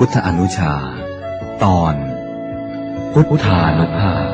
ทธอนุชาตอนพุทธานุภาพ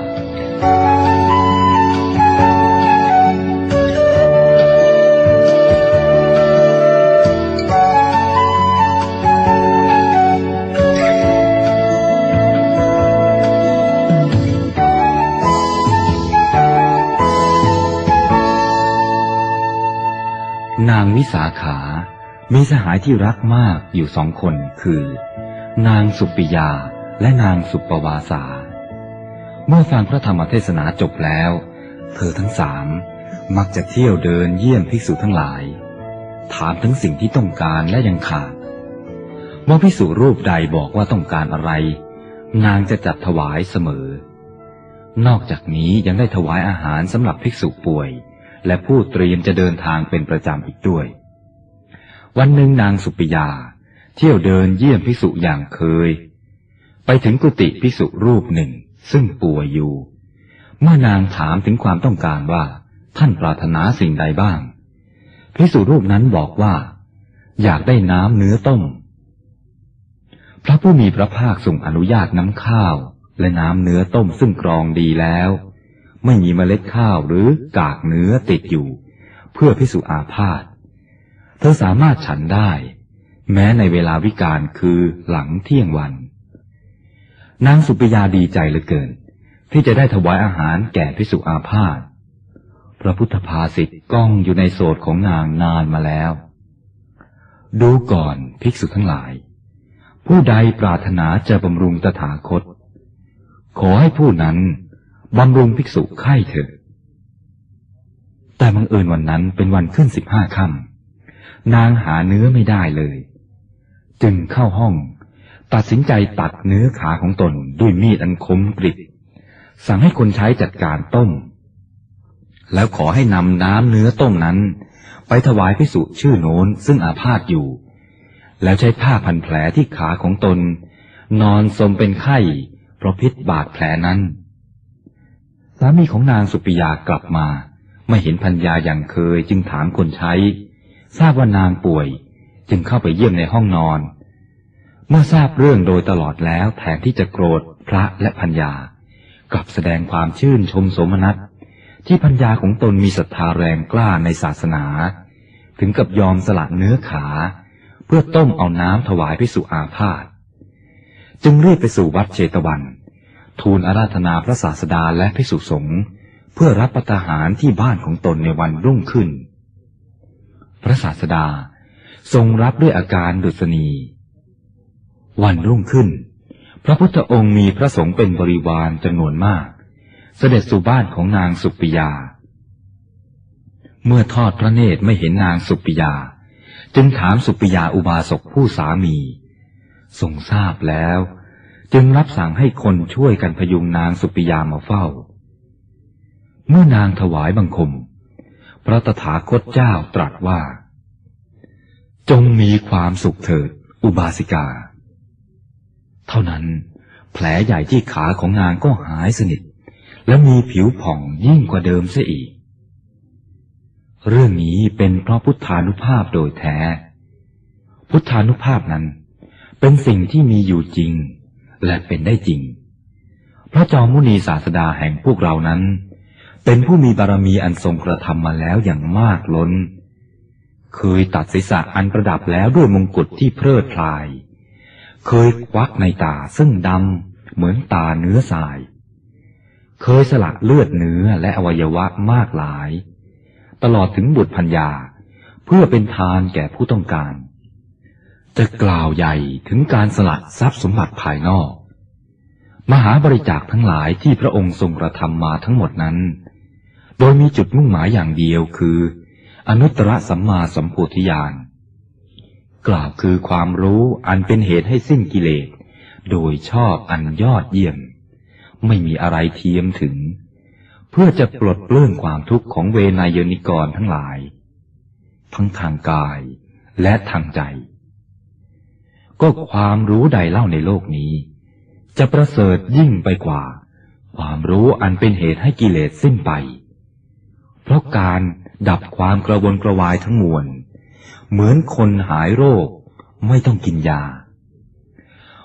นางวิสาขามีสหายที่รักมากอยู่สองคนคือนางสุปิยาและนางสุปวาสาเมื่อฟังพระธรรมเทศนาจบแล้วเธอทั้งสามมักจะเที่ยวเดินเยี่ยมภิกษุทั้งหลายถามถึงสิ่งที่ต้องการและยังขาดเมื่อภิกษุรูปใดบอกว่าต้องการอะไรนางจะจัดถวายเสมอนอกจากนี้ยังได้ถวายอาหารสำหรับภิกษุป่วยและผู้เตรียมจะเดินทางเป็นประจำอีกด้วยวันหนึ่งนางสุปิยาเที่ยวเดินเยี่ยมภิกษุอย่างเคยไปถึงกุฏิภิกษุรูปหนึ่งซึ่งป่วยอยู่เมื่อนางถามถึงความต้องการว่าท่านปรารถนาสิ่งใดบ้างภิกษุรูปนั้นบอกว่าอยากได้น้ำเนื้อต้มพระผู้มีพระภาคทรงอนุญาตน้ำข้าวและน้ำเนื้อต้มซึ่งกรองดีแล้วไม่มีเมล็ดข้าวหรือกากเนื้อติดอยู่เพื่อภิกษุอาพาธเธอสามารถฉันได้แม้ในเวลาวิกาลคือหลังเที่ยงวันนางสุปิยาดีใจเหลือเกินที่จะได้ถวายอาหารแก่ภิกษุอาพาธพระพุทธภาษิตก้องอยู่ในโสตของนางนานมาแล้วดูก่อนภิกษุทั้งหลายผู้ใดปรารถนาจะบำรุงตถาคตขอให้ผู้นั้นบำรุงภิกษุไข้เถิดแต่บังเอิญวันนั้นเป็นวันขึ้น15 ค่ำนางหาเนื้อไม่ได้เลยจึงเข้าห้องตัดสินใจตัดเนื้อขาของตนด้วยมีดอันคมกริบสั่งให้คนใช้จัดการต้มแล้วขอให้นำน้ำเนื้อต้มนั้นไปถวายภิกษุชื่อโน้นซึ่งอาพาธอยู่แล้วใช้ผ้าพันแผลที่ขาของตนนอนสมเป็นไข้เพราะพิษบาดแผลนั้นสามีของนางสุปิยากลับมาไม่เห็นภรรยาอย่างเคยจึงถามคนใช้ทราบว่านางป่วยจึงเข้าไปเยี่ยมในห้องนอนเมื่อทราบเรื่องโดยตลอดแล้วแทนที่จะโกรธพระและภรรยากลับแสดงความชื่นชมโสมนัสที่ภรรยาของตนมีศรัทธาแรงกล้าในศาสนาถึงกับยอมสละเนื้อขาเพื่อต้มเอาน้ำถวายภิกษุอาพาธจึงรีบไปสู่วัดเชตวันทูลอาราธนาพระศาสดาและภิกษุสงฆ์เพื่อรับประทานที่บ้านของตนในวันรุ่งขึ้นพระศาสดาทรงรับด้วยอาการดุษณีวันรุ่งขึ้นพระพุทธองค์มีพระสงฆ์เป็นบริวารจำนวนมากเสด็จสู่บ้านของนางสุปิยาเมื่อทอดพระเนตรไม่เห็นนางสุปิยาจึงถามสุปิยาอุบาสกผู้สามีทรงทราบแล้วจึงรับสั่งให้คนช่วยกันพยุงนางสุปิยามาเฝ้าเมื่อนางถวายบังคมพระตถาคตเจ้าตรัสว่าจงมีความสุขเถิดอุบาสิกาเท่านั้นแผลใหญ่ที่ขาของนางก็หายสนิทและมีผิวผ่องยิ่งกว่าเดิมเสียอีกเรื่องนี้เป็นเพราะพุทธานุภาพโดยแท้พุทธานุภาพนั้นเป็นสิ่งที่มีอยู่จริงและเป็นได้จริงพระจอมมุนีศาสดาแห่งพวกเรานั้นเป็นผู้มีบารมีอันทรงกระทำมาแล้วอย่างมากล้นเคยตัดศีรษะอันประดับแล้วด้วยมงกุฎที่เพลิดเพลายเคยควักในตาซึ่งดำเหมือนตาเนื้อทรายเคยสละเลือดเนื้อและอวัยวะมากหลายตลอดถึงบุตรภรรยาเพื่อเป็นทานแก่ผู้ต้องการจะกล่าวใหญ่ถึงการสละทรัพย์สมบัติภายนอกมหาบริจาคทั้งหลายที่พระองค์ทรงกระทำมาทั้งหมดนั้นโดยมีจุดมุ่งหมายอย่างเดียวคืออนุตตรสัมมาสัมโพธิญาณกล่าวคือความรู้อันเป็นเหตุให้สิ้นกิเลสโดยชอบอันยอดเยี่ยมไม่มีอะไรเทียมถึงเพื่อจะปลดเปลื้องความทุกข์ของเวนยนิกรทั้งหลายทั้งทางกายและทางใจก็ความรู้ใดเล่าในโลกนี้จะประเสริฐยิ่งไปกว่าความรู้อันเป็นเหตุให้กิเลสสิ้นไปเพราะการดับความกระวนกระวายทั้งมวลเหมือนคนหายโรคไม่ต้องกินยา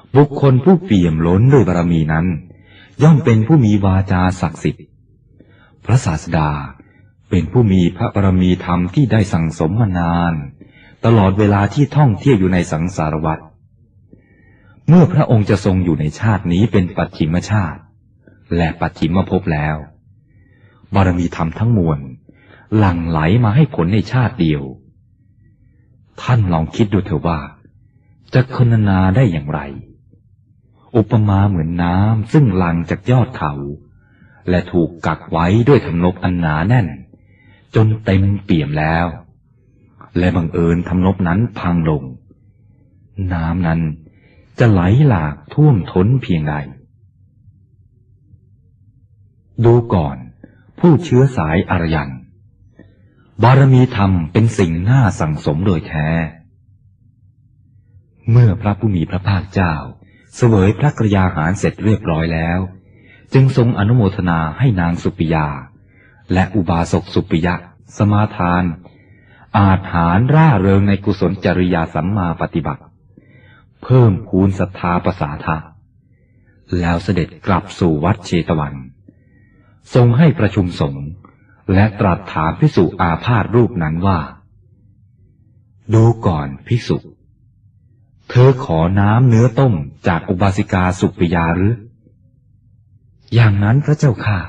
บุคคลผู้เปี่ยมล้นด้วยบารมีนั้นย่อมเป็นผู้มีวาจาศักดิ์สิทธิ์พระศาสดาเป็นผู้มีพระบารมีธรรมที่ได้สั่งสมมานานตลอดเวลาที่ท่องเที่ยวอยู่ในสังสารวัฏเมื่อพระองค์จะทรงอยู่ในชาตินี้เป็นปัจฉิมชาติและปัจฉิมภพแล้วบารมีธรรมทั้งมวลหลั่งไหลมาให้ผลในชาติเดียวท่านลองคิดดูเถอะว่าจะคณนาได้อย่างไรอุปมาเหมือนน้ำซึ่งหลั่งจากยอดเขาและถูกกักไว้ด้วยทำนบอันหนาแน่นจนเต็มเปี่ยมแล้วและบังเอิญทำนบนั้นพังลงน้ำนั้นจะไหลหลากท่วมท้นเพียงใดดูก่อนผู้เชื้อสายอารยันบารมีธรรมเป็นสิ่งน่าสั่งสมโดยแท้เมื่อพระผู้มีพระภาคเจ้าเสวยพระกยาหารเสร็จเรียบร้อยแล้วจึงทรงอนุโมทนาให้นางสุปิยาและอุบาสกสุปิยะสมาทานอาจหารร่าเริงในกุศลจริยาสัมมาปฏิบัติเพิ่มพูนศรัทธาประสาทะแล้วเสด็จกลับสู่วัดเชตวันทรงให้ประชุมสงฆ์และตรัสถามภิกษุอาพาธรูปนั้นว่าดูก่อนภิกษุเธอขอน้ำเนื้อต้มจากอุบาสิกาสุปิยาหรืออย่างนั้นพระเจ้าค่ะ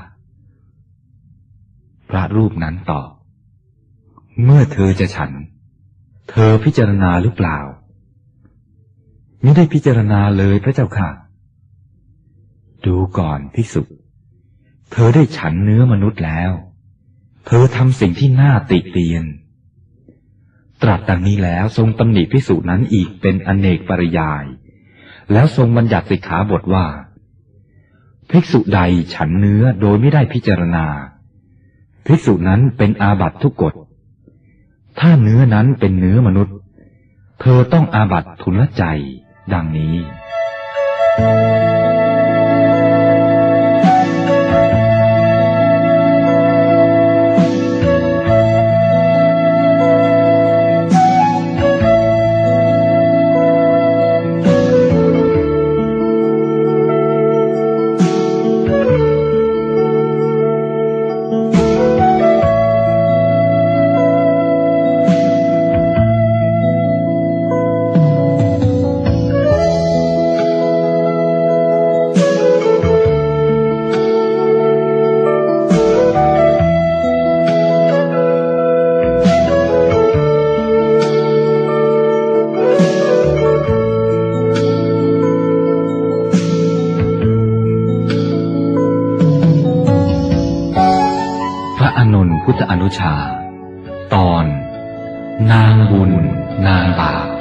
พระรูปนั้นตอบเมื่อเธอจะฉันเธอพิจารณาหรือเปล่ามิได้พิจารณาเลยพระเจ้าค่ะดูก่อนภิกษุเธอได้ฉันเนื้อมนุษย์แล้วเธอทำสิ่งที่น่าติเตียนตรัสดังนี้แล้วทรงตำหนิภิกษุนั้นอีกเป็นอเนกปริยายแล้วทรงบัญญัติสิกขาบทว่าภิกษุใดฉันเนื้อโดยไม่ได้พิจารณาภิกษุนั้นเป็นอาบัติทุกกฎถ้าเนื้อนั้นเป็นเนื้อมนุษย์เธอต้องอาบัติทุลใจดังนี้พุทธอนุชาตอนนางบุญนางบาป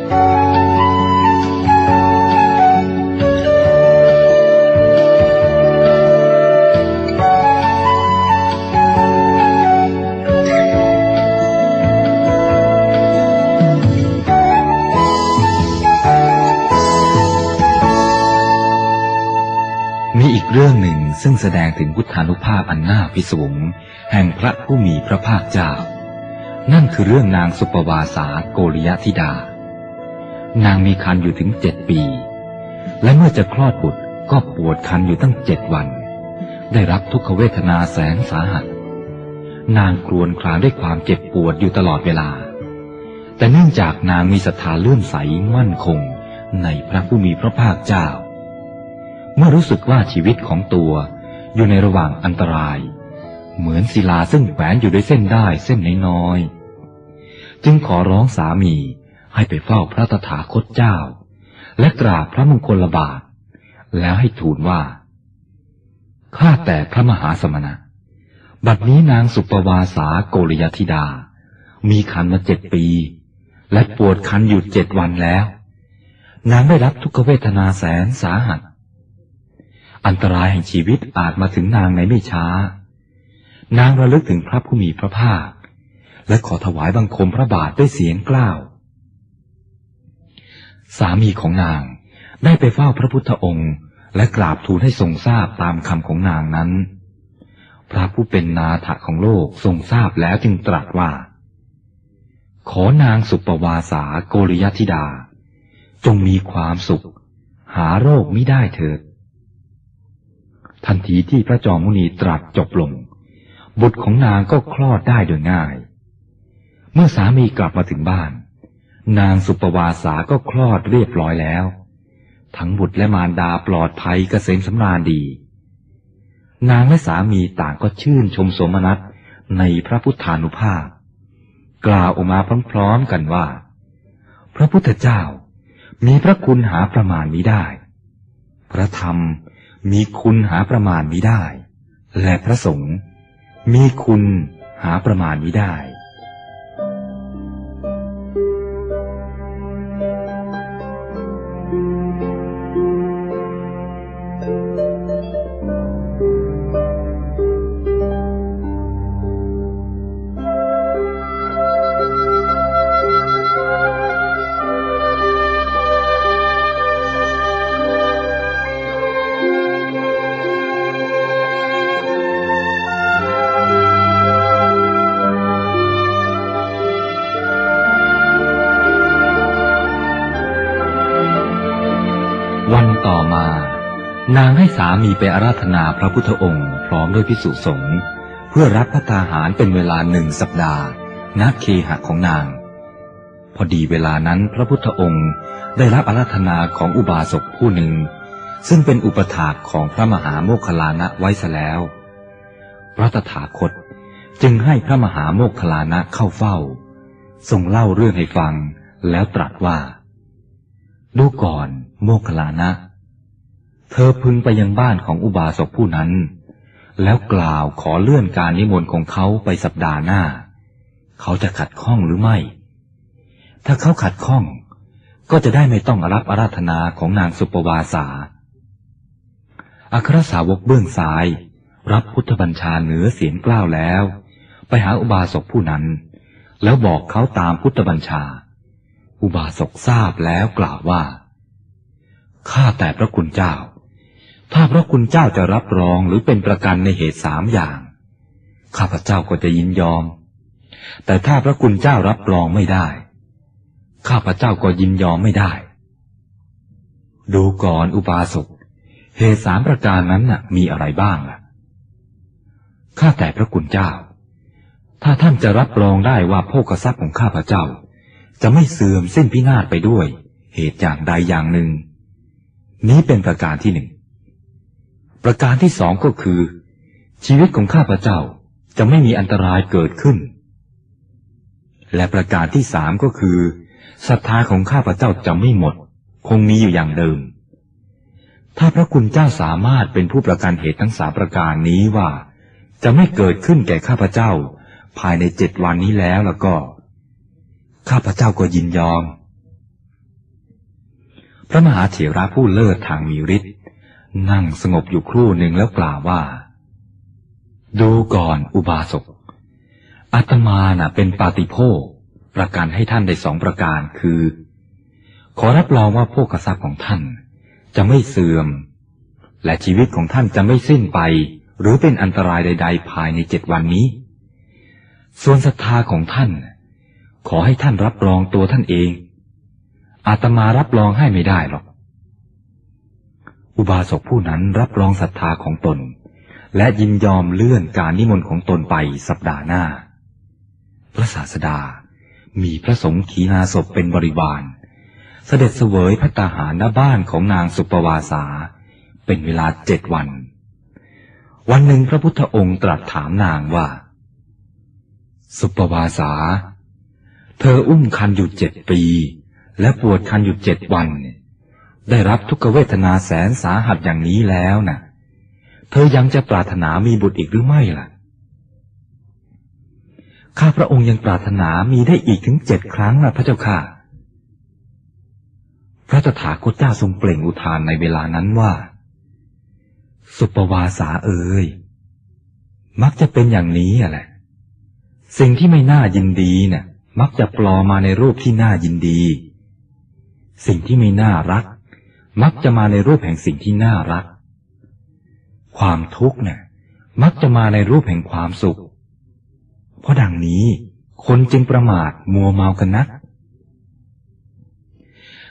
มีอีกเรื่องหนึ่งซึ่งแสดงถึงพุทธานุภาพอันน่าพิศวงแห่งพระผู้มีพระภาคเจ้านั่นคือเรื่องนางสุปวาสาโกริยธิดานางมีครรภ์อยู่ถึง7 ปีและเมื่อจะคลอดบุตรก็ปวดครรภ์อยู่ตั้ง7 วันได้รับทุกขเวทนาแสนสาหัสนางครวญครางด้วยความเจ็บปวดอยู่ตลอดเวลาแต่เนื่องจากนางมีศรัทธาเลื่อมใสมั่นคงในพระผู้มีพระภาคเจ้าเมื่อรู้สึกว่าชีวิตของตัวอยู่ในระหว่างอันตรายเหมือนศิลาซึ่งแขวนอยู่ด้วยเส้นได้เส้นน้อยๆจึงขอร้องสามีให้ไปเฝ้าพระตถาคตเจ้าและกราบพระมงคลบาทแล้วให้ทูลว่าข้าแต่พระมหาสมณะบัดนี้นางสุปวาสาโกริยธิดามีครรภ์มา7 ปีและปวดครรภ์อยู่7 วันแล้วนางได้รับทุกขเวทนาแสนสาหัสอันตรายแห่งชีวิตอาจมาถึงนางในไม่ช้านางระลึกถึงพระผู้มีพระภาคและขอถวายบังคมพระบาทด้วยเสียงกล้าวสามีของนางได้ไปเฝ้าพระพุทธองค์และกราบทูลให้ทรงทราบตามคำของนางนั้นพระผู้เป็นนาถของโลกทรงทราบแล้วจึงตรัสว่าขอนางสุปวาสาโกริยธิดาจงมีความสุขหาโรคมิได้เถิดทันทีที่พระจอมมุนีตรัสจบลงบุตรของนางก็คลอดได้โดยง่ายเมื่อสามีกลับมาถึงบ้านนางสุปวาสาก็คลอดเรียบร้อยแล้วทั้งบุตรและมารดาปลอดภัยเกษมสำราญดีนางและสามีต่างก็ชื่นชมสมนัสในพระพุทธานุภาพกล่าวออกมาพร้อมๆกันว่าพระพุทธเจ้ามีพระคุณหาประมาณมิได้พระธรรมมีคุณหาประมาณมิได้และพระสงฆ์มีคุณหาประมาณมิได้วันต่อมานางให้สามีไปอาราธนาพระพุทธองค์พร้อมด้วยภิกษุสงฆ์เพื่อรับภัตตาหารเป็นเวลา1 สัปดาห์ณเคหะของนางพอดีเวลานั้นพระพุทธองค์ได้รับอาราธนาของอุบาสกผู้หนึ่งซึ่งเป็นอุปถากของพระมหาโมคคัลลานะไว้ซะแล้วพระตถาคตจึงให้พระมหาโมคคัลลานะเข้าเฝ้าทรงเล่าเรื่องให้ฟังแล้วตรัสว่าดูก่อนโมคคัลลานะเธอพึงไปยังบ้านของอุบาสกผู้นั้นแล้วกล่าวขอเลื่อนการนิมนต์ของเขาไปสัปดาห์หน้าเขาจะขัดข้องหรือไม่ถ้าเขาขัดข้องก็จะได้ไม่ต้องรับอาราธนาของนางสุปวาสาอัครสาวกเบื้องซ้ายรับพุทธบัญชาเหนือเสียงกล้าวแล้วไปหาอุบาสกผู้นั้นแล้วบอกเขาตามพุทธบัญชาอุบาสกทราบแล้วกล่าวว่าข้าแต่พระคุณเจ้าถ้าพระคุณเจ้าจะรับรองหรือเป็นประกันในเหตุ3 อย่างข้าพเจ้าก็จะยินยอมแต่ถ้าพระคุณเจ้ารับรองไม่ได้ข้าพเจ้าก็ยินยอมไม่ได้ดูก่อนอุบาสกเหตุ3 ประการนั้นน่ะมีอะไรบ้างล่ะข้าแต่พระคุณเจ้าถ้าท่านจะรับรองได้ว่าโภคทรัพย์ของข้าพเจ้าจะไม่เสื่อมสิ้นพินาศไปด้วยเหตุอย่างใดอย่างหนึ่งนี้เป็นประการที่1ประการที่2ก็คือชีวิตของข้าพเจ้าจะไม่มีอันตรายเกิดขึ้นและประการที่3ก็คือศรัทธาของข้าพเจ้าจะไม่หมดคงมีอยู่อย่างเดิมถ้าพระคุณเจ้าสามารถเป็นผู้ประกันเหตุทั้ง3 ประการนี้ว่าจะไม่เกิดขึ้นแก่ข้าพเจ้าภายใน7 วันนี้แล้วก็ข้าพเจ้าก็ยินยอมพระมหาเถระผู้เลิศทางมีฤทธิ์นั่งสงบอยู่ครู่หนึ่งแล้วกล่าวว่าดูก่อนอุบาสกอาตมาเป็นปาติโภคประกันให้ท่านได้2 ประการคือขอรับรองว่าโภคทรัพย์ของท่านจะไม่เสื่อมและชีวิตของท่านจะไม่สิ้นไปหรือเป็นอันตรายใดๆภายใน7 วันนี้ส่วนศรัทธาของท่านขอให้ท่านรับรองตัวท่านเองอาตมารับรองให้ไม่ได้หรอกอุบาสกผู้นั้นรับรองศรัทธาของตนและยินยอมเลื่อนการนิมนต์ของตนไปสัปดาห์หน้าพระศาสดามีพระสงฆ์ขีณาสพเป็นบริวารเสด็จเสวยภัตตาหารณบ้านของนางสุปวาสาเป็นเวลา7 วันวันหนึ่งพระพุทธองค์ตรัสถามนางว่าสุปวาสาเธออุ้มครรภ์อยู่7 ปีและปวดครรภ์อยู่7 วันได้รับทุกขเวทนาแสนสาหัสอย่างนี้แล้วเธอยังจะปรารถนามีบุตรอีกหรือไม่ล่ะข้าพระองค์ยังปรารถนามีได้อีกถึง7 ครั้งพระเจ้าค่ะพระตถาคตเจ้าทรงเปล่งอุทานในเวลานั้นว่าสุปวาสาเอ๋ยมักจะเป็นอย่างนี้แหละสิ่งที่ไม่น่ายินดีมักจะปลอมมาในรูปที่น่ายินดีสิ่งที่ไม่น่ารักมักจะมาในรูปแห่งสิ่งที่น่ารักความทุกข์มักจะมาในรูปแห่งความสุขเพราะดังนี้คนจึงประมาทมัวเมากันนัก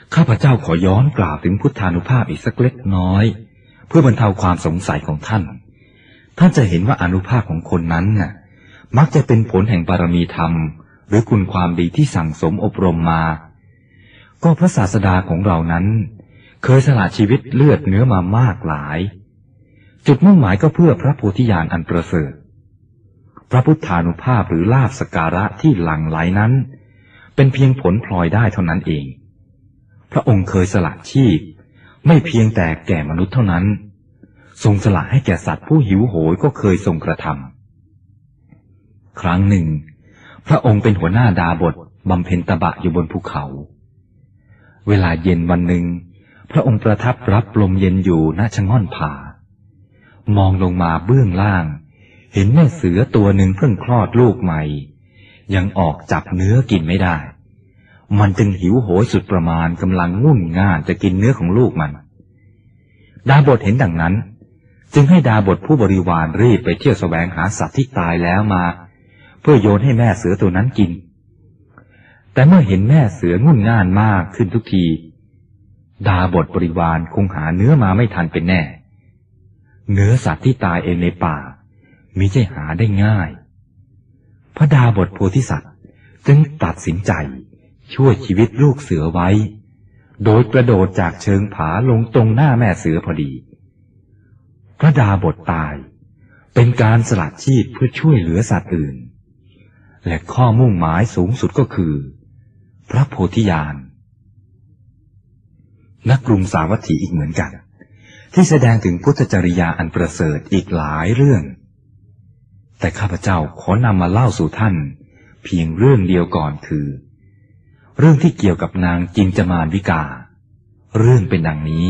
ข้าพเจ้าขอย้อนกล่าวถึงพุทธานุภาพอีกสักเล็กน้อยเพื่อบรรเทาความสงสัยของท่านจะเห็นว่าอานุภาพของคนนั้นน่ะมักจะเป็นผลแห่งบารมีธรรมหรือคุณความดีที่สั่งสมอบรมมาก็พระศาสดาของเรานั้นเคยสละชีวิตเลือดเนื้อมามากหลายจุดมุ่งหมายก็เพื่อพระโพธิญาณอันประเสริฐพระพุทธานุภาพหรือลาภสักการะที่หลั่งไหลนั้นเป็นเพียงผลพลอยได้เท่านั้นเองพระองค์เคยสละชีพไม่เพียงแต่แก่มนุษย์เท่านั้นทรงสละให้แก่สัตว์ผู้หิวโหยก็เคยทรงกระทำครั้งหนึ่งพระองค์เป็นหัวหน้าดาบสบำเพ็ญตบะอยู่บนภูเขาเวลาเย็นวันหนึ่งพระองค์ประทับรับลมเย็นอยู่ณชะง่อนผามองลงมาเบื้องล่างเห็นแม่เสือตัวหนึ่งเพิ่งคลอดลูกใหม่ยังออกจับเนื้อกินไม่ได้มันจึงหิวโหยสุดประมาณกำลังงุ่นง่านจะกินเนื้อของลูกมันดาบสเห็นดังนั้นจึงให้ดาบสผู้บริวารรีบไปเที่ยวแสวงหาสัตว์ที่ตายแล้วมาเพื่อโยนให้แม่เสือตัวนั้นกินแต่เมื่อเห็นแม่เสืองุ่นง่านมากขึ้นทุกทีดาบสบริวารคงหาเนื้อมาไม่ทันเป็นแน่เนื้อสัตว์ที่ตายเองในป่ามิใช่หาได้ง่ายพระดาบสโพธิสัตว์จึงตัดสินใจช่วยชีวิตลูกเสือไว้โดยกระโดดจากเชิงผาลงตรงหน้าแม่เสือพอดีพระดาบสตายเป็นการสละชีพเพื่อช่วยเหลือสัตว์อื่นและข้อมุ่งหมายสูงสุดก็คือพระโพธิญาณนักกรุงสาวัตถีอีกเหมือนกันที่แสดงถึงพุทธจริยาอันประเสริฐอีกหลายเรื่องแต่ข้าพเจ้าขอนำมาเล่าสู่ท่านเพียงเรื่องเดียวก่อนคือเรื่องที่เกี่ยวกับนางจินจมานวิกาเรื่องเป็นดังนี้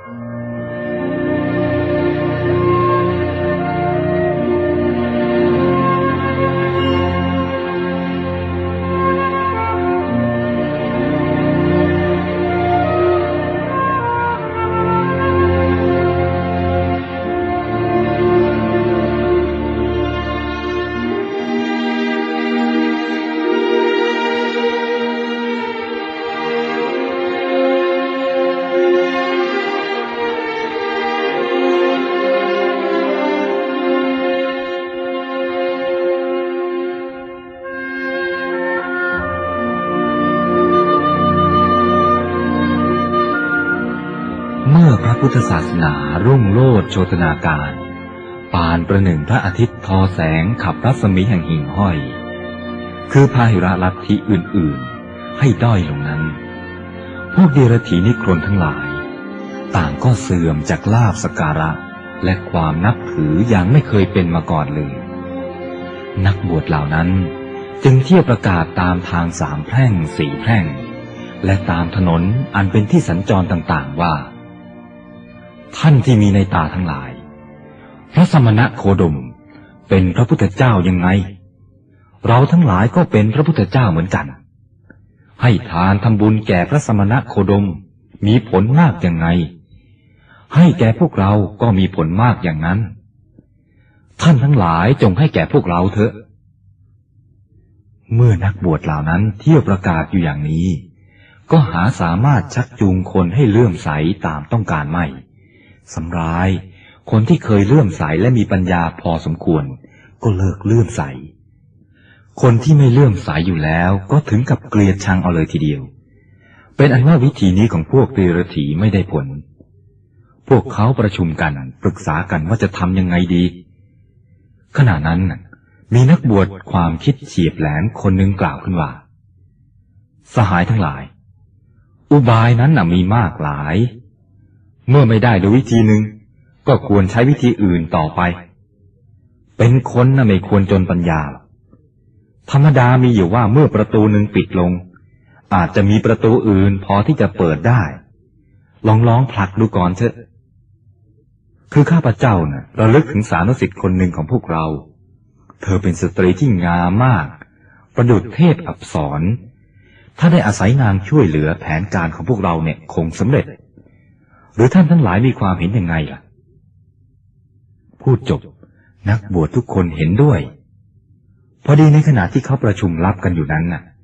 พุทธศาสนารุ่งโรจน์โชตินาการปานประหนึ่งพระอาทิตย์ทอแสงขับรัศมีแห่งหิ่งห้อยคือพาหิระลัทธิอื่นๆให้ด้อยลงนั้นพวกเดรัจฉีนิครนทั้งหลายต่างก็เสื่อมจากลาภสักการะและความนับถืออย่างไม่เคยเป็นมาก่อนเลยนักบวชเหล่านั้นจึงเที่ยวประกาศตามทางสามแพร่งสี่แพร่งและตามถนนอันเป็นที่สัญจรต่างๆว่าท่านที่มีในตาทั้งหลายพระสมณะโคดมเป็นพระพุทธเจ้ายังไงเราทั้งหลายก็เป็นพระพุทธเจ้าเหมือนกันให้ทานทำบุญแก่พระสมณะโคดมมีผลมากยังไงให้แก่พวกเราก็มีผลมากอย่างนั้นท่านทั้งหลายจงให้แก่พวกเราเถอะเมื่อนักบวชเหล่านั้นเที่ยวประกาศอยู่อย่างนี้ก็หาสามารถชักจูงคนให้เลื่อมใสตามต้องการไม่สำร้ายคนที่เคยเลื่อมใสและมีปัญญาพอสมควรก็เลิกเลื่อมใสคนที่ไม่เลื่อมใสอยู่แล้วก็ถึงกับเกลียดชังเอาเลยทีเดียวเป็นอันว่าวิธีนี้ของพวกเดรัจฉีไม่ได้ผลพวกเขาประชุมกันปรึกษากันว่าจะทำยังไงดีขณะนั้นมีนักบวชความคิดเฉียบแหลมคนหนึ่งกล่าวขึ้นว่าสหายทั้งหลายอุบายนั้นมีมากหลายเมื่อไม่ได้โดยวิธีหนึ่งก็ควรใช้วิธีอื่นต่อไปเป็นคนไม่ควรจนปัญญาธรรมดามีอยู่ว่าเมื่อประตูหนึ่งปิดลงอาจจะมีประตูอื่นพอที่จะเปิดได้ลองผลักดูก่อนเถอะคือข้าพเจ้าระลึกถึงสานุสิทธิ์คนหนึ่งของพวกเราเธอเป็นสตรีที่งามมากประดุจเทพอัปสรถ้าได้อาศัยนางช่วยเหลือแผนการของพวกเราคงสำเร็จหรือท่านทั้งหลายมีความเห็นยังไงล่ะพูดจบนักบวชทุกคนเห็นด้วยพอดีในขณะที่เขาประชุมลับกันอยู่นั้น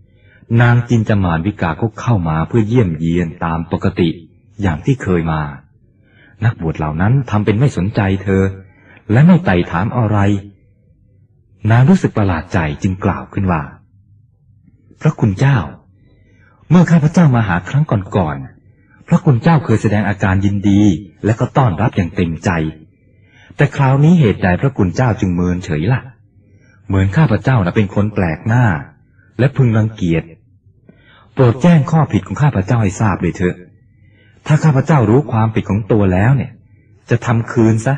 นางจินจามานวิกาก็เข้ามาเพื่อเยี่ยมเยียนตามปกติอย่างที่เคยมานักบวชเหล่านั้นทำเป็นไม่สนใจเธอและไม่ไต่ถามอะไรนางรู้สึกประหลาดใจจึงกล่าวขึ้นว่าพระคุณเจ้าเมื่อข้าพเจ้ามาหาครั้งก่อนๆพระคุณเจ้าเคยแสดงอาการยินดีและก็ต้อนรับอย่างเต็มใจแต่คราวนี้เหตุใดพระคุณเจ้าจึงเมินเฉยล่ะเหมือนข้าพเจ้าเป็นคนแปลกหน้าและพึงรังเกียจโปรดแจ้งข้อผิดของข้าพเจ้าให้ทราบเลยเถอะถ้าข้าพเจ้ารู้ความผิดของตัวแล้วเนี่ยจะทำคืนซะ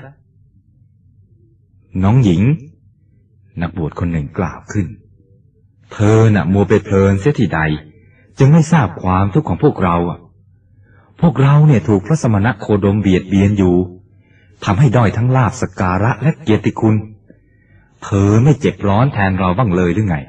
น้องหญิงนักบวชคนหนึ่งกล่าวขึ้นเธอน่ะมัวไปเพลินเสียที่ใดจึงไม่ทราบความทุกข์ของพวกเราเนี่ยถูกพระสมณโคดมเบียดเบียนอยู่ทำให้ด้อยทั้งลาภสักการะและเกียรติคุณเธอไม่เจ็บร้อนแทนเราบ้างเลยหรือไง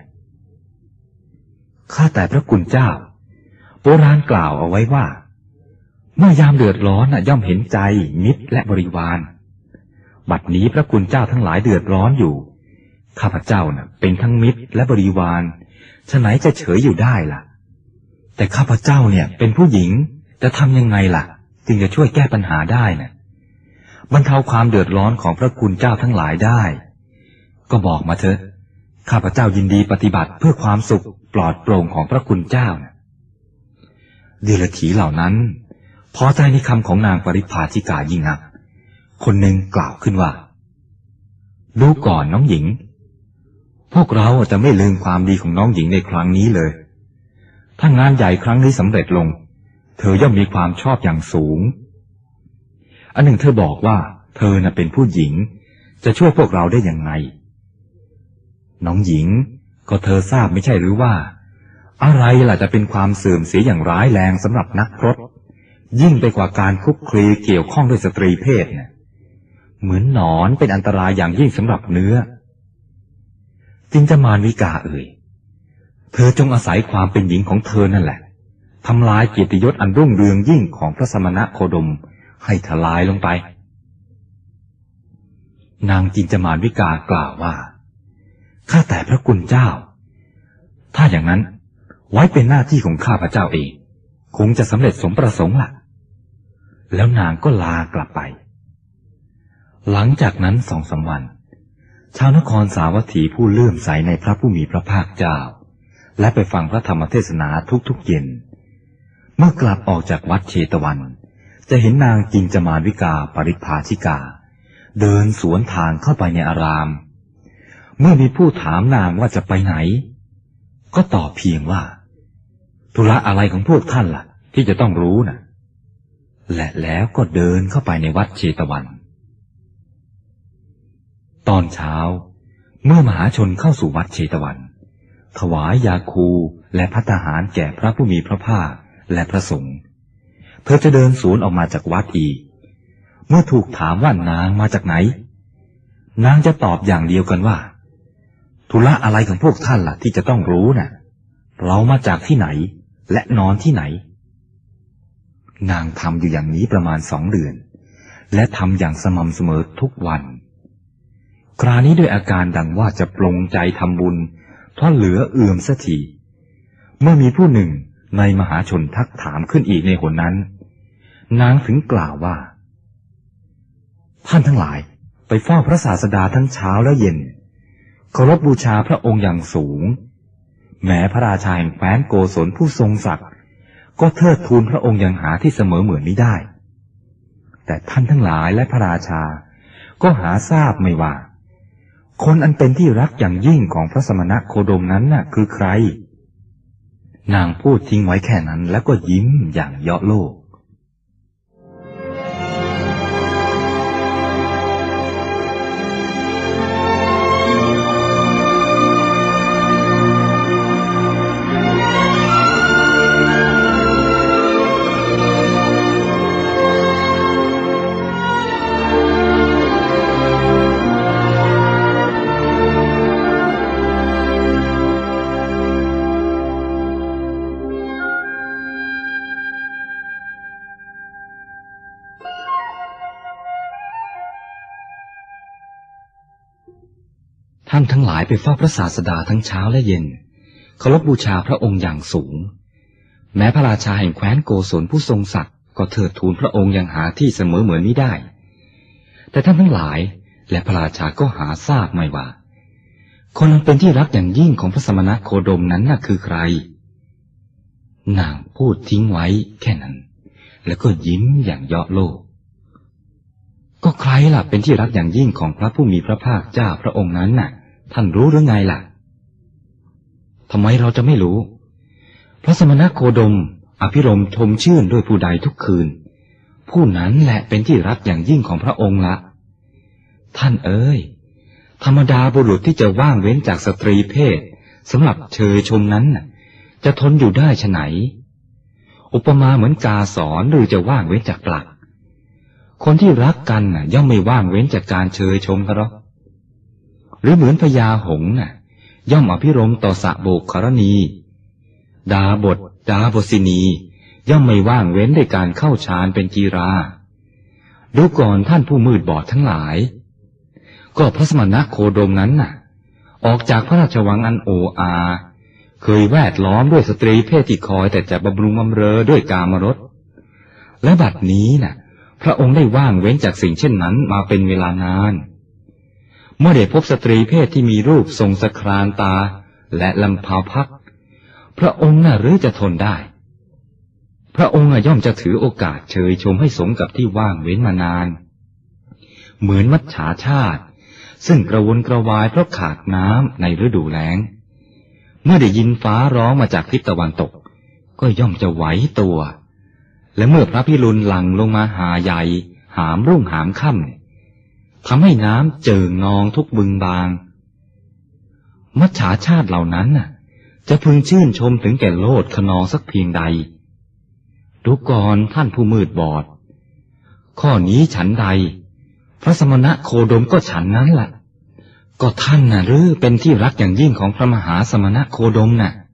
ข้าแต่พระคุณเจ้าโบราณกล่าวเอาไว้ว่าเมื่อยามเดือดร้อนย่อมเห็นใจมิตรและบริวารบัดนี้พระคุณเจ้าทั้งหลายเดือดร้อนอยู่ข้าพเจ้าเป็นทั้งมิตรและบริวารฉะไหนจะเฉยอยู่ได้ล่ะแต่ข้าพเจ้าเนี่ยเป็นผู้หญิงจะทำยังไงล่ะจึงจะช่วยแก้ปัญหาได้นะบรรเทาความเดือดร้อนของพระคุณเจ้าทั้งหลายได้ก็บอกมาเถอะข้าพเจ้ายินดีปฏิบัติเพื่อความสุขปลอดโปร่งของพระคุณเจ้านะเดรัจฉีเหล่านั้นพอใจในคำของนางปริภาชิกายิ่งนักคนหนึ่งกล่าวขึ้นว่าดูก่อนน้องหญิงพวกเราจะไม่ลืมความดีของน้องหญิงในครั้งนี้เลยถ้างานใหญ่ครั้งนี้สำเร็จลงเธอย่อมมีความชอบอย่างสูงอันหนึ่งเธอบอกว่าเธอเป็นผู้หญิงจะช่วยพวกเราได้ยังไงน้องหญิงก็เธอทราบไม่ใช่หรือว่าอะไรล่ะจะเป็นความเสื่อมเสียอย่างร้ายแรงสำหรับนักพรตยิ่งไปกว่าการคลุกคลีเกี่ยวข้องด้วยสตรีเพศเนี่ยเหมือนหนอนเป็นอันตรายอย่างยิ่งสำหรับเนื้อจินจามานวิกาเธอจงอาศัยความเป็นหญิงของเธอนั่นแหละทำลายเกียรติยศอันรุ่งเรืองยิ่งของพระสมณโคดมให้ทลายลงไปนางจินจามานวิกากล่าวว่าข้าแต่พระคุณเจ้าถ้าอย่างนั้นไว้เป็นหน้าที่ของข้าพเจ้าเองคงจะสำเร็จสมประสงค์ล่ะแล้วนางก็ลากลับไปหลังจากนั้น2-3 วันชาวนครสาวัตถีผู้เลื่อมใสในพระผู้มีพระภาคเจ้าและไปฟังพระธรรมเทศนาทุกๆเย็นเมื่อกลับออกจากวัดเชตวันจะเห็นนางจินจามานวิกาปริภาชิกาเดินสวนทางเข้าไปในอารามเมื่อมีผู้ถามนางว่าจะไปไหนก็ตอบเพียงว่าธุระอะไรของพวกท่านล่ะที่จะต้องรู้นะและแล้วก็เดินเข้าไปในวัดเชตวันตอนเช้าเมื่อมหาชนเข้าสู่วัดเชตวันถวายยาคูและภัตตาหารแก่พระผู้มีพระภาคและพระสงฆ์เธอจะเดินสวนออกมาจากวัดอีกเมื่อถูกถามว่านางมาจากไหนนางจะตอบอย่างเดียวกันว่าธุระอะไรของพวกท่านล่ะที่จะต้องรู้น่ะเรามาจากที่ไหนและนอนที่ไหนนางทำอยู่อย่างนี้ประมาณ2 เดือนและทำอย่างสม่ำเสมอทุกวันคราวนี้ด้วยอาการดังว่าจะปลงใจทำบุญเพราะเหลือเอื่อมสักทีเมื่อมีผู้หนึ่งในมหาชนทักถามขึ้นอีกในหนนั้นนางถึงกล่าวว่าท่านทั้งหลายไปเฝ้าพระศาสดาทั้งเช้าและเย็นเคารพบูชาพระองค์อย่างสูงแม้พระราชาแห่งแคว้นโกศลผู้ทรงศักดิ์ก็เทิดทูนพระองค์อย่างหาที่เสมอเหมือนไม่ได้แต่ท่านทั้งหลายและพระราชาก็หาทราบไม่ว่าคนอันเป็นที่รักอย่างยิ่งของพระสมณโคดมนั้นน่ะคือใครนางพูดทิ้งไว้แค่นั้นแล้วก็ยิ้มอย่างเยาะโลก ท่านทั้งหลายไปเฝ้าพระศาสดาทั้งเช้าและเย็นเคารพบูชาพระองค์อย่างสูงแม้พระราชาแห่งแคว้นโกศลผู้ทรงศักดิ์ก็เทิดทูนพระองค์อย่างหาที่เสมอเหมือนมิได้แต่ท่านทั้งหลายและพระราชาก็หาทราบไม่ว่าคนนั้นเป็นที่รักอย่างยิ่งของพระสมณโคดมนั้นน่ะคือใครนางพูดทิ้งไว้แค่นั้นแล้วก็ยิ้มอย่างเยาะโลกก็ใครล่ะเป็นที่รักอย่างยิ่งของพระผู้มีพระภาคเจ้าพระองค์นั้นน่ะท่านรู้หรือไงล่ะทำไมเราจะไม่รู้พระสมณโคดมอภิรมย์ชมชื่นด้วยผู้ใดทุกคืนผู้นั้นแหละเป็นที่รักอย่างยิ่งของพระองค์ละท่านเอ๋ยธรรมดาบุรุษที่จะว่างเว้นจากสตรีเพศสำหรับเชยชมนั้นจะทนอยู่ได้ฉะไหนอุปมาเหมือนกาสอนหรือจะว่างเว้นจากปลักคนที่รักกันย่อมไม่ว่างเว้นจากการเชยชมกันหรอกหรือเหมือนพญาหงส์ย่อมอภิรมย์ต่อสะโบกครณีดาบทดาบสินีย่อมไม่ว่างเว้นด้วยการเข้าฌานเป็นกีราดูก่อนท่านผู้มืดบอดทั้งหลายก็พระสมณโคดมนั้นออกจากพระราชวังอันโออาเคยแวดล้อมด้วยสตรีเพศที่คอยแต่จะบำรุงบำเรอด้วยกามรสและบัดนี้พระองค์ได้ว่างเว้นจากสิ่งเช่นนั้นมาเป็นเวลานานเมื่อได้พบสตรีเพศที่มีรูปทรงสครานตาและลำพาวพักพระองค์หรือจะทนได้พระองค์ย่อมจะถือโอกาสเชยชมให้สมกับที่ว่างเว้นมานานเหมือนมัจฉาชาติซึ่งกระวนกระวายเพราะขาดน้ำในฤดูแล้งเมื่อได้ยินฟ้าร้องมาจากทิศตะวันตกก็ย่อมจะไหวตัวและเมื่อพระพิรุณหลั่งลงมาหาใหญ่หามรุ่งหามค่ำทำให้น้ำเจิ่งนองทุกบึงบางมัจฉาชาติเหล่านั้นจะพึงชื่นชมถึงแก่โลดขนองสักเพียงใดดูก่อนท่านผู้มืดบอดข้อนี้ฉันใดพระสมณโคดมก็ฉันนั้นล่ะก็ท่านหรือเป็นที่รักอย่างยิ่งของพระมหาสมณโคดม